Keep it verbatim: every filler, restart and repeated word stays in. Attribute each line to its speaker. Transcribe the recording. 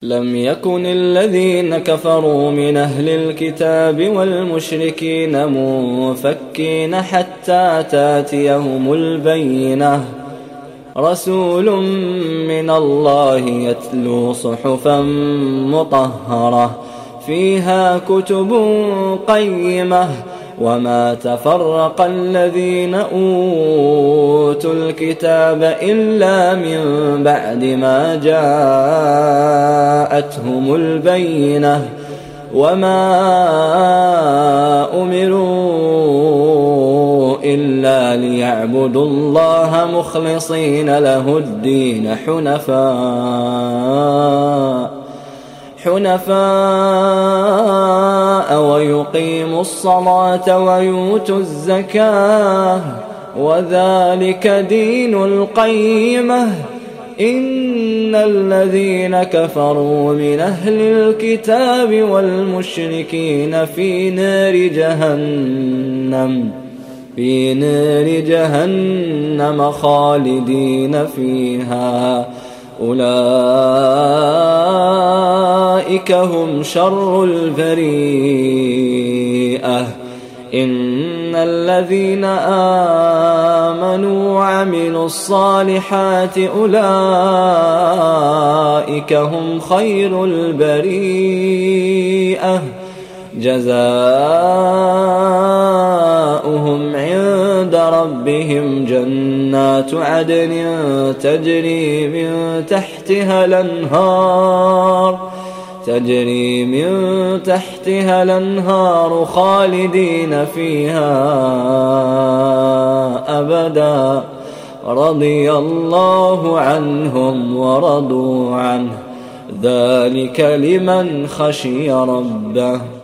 Speaker 1: لم يكن الذين كفروا من أهل الكتاب والمشركين منفكين حتى تاتيهم البينة رسول من الله يتلو صحفا مطهرة فيها كتب قيمة وما تفرق الذين أوتوا الكتاب إلا من بعد ما جاءتهم البينة وما أمروا إلا ليعبدوا الله مخلصين له الدين حنفاء حنفاء ويقيموا الصلاة ويؤتوا الزكاة وذلك دين القيمة إن الذين كفروا من أهل الكتاب والمشركين في نار جهنم في نار جهنم خالدين فيها أولئك هم شر البريئة إن الذين آمنوا وعملوا الصالحات أولئك هم خير البريئة جزاؤهم عند ربهم جنات عدن تجري من تحتها الأنهار تجري من تحتها الأنهار خالدين فيها أبدا رضي الله عنهم ورضوا عنه ذلك لمن خشي ربه.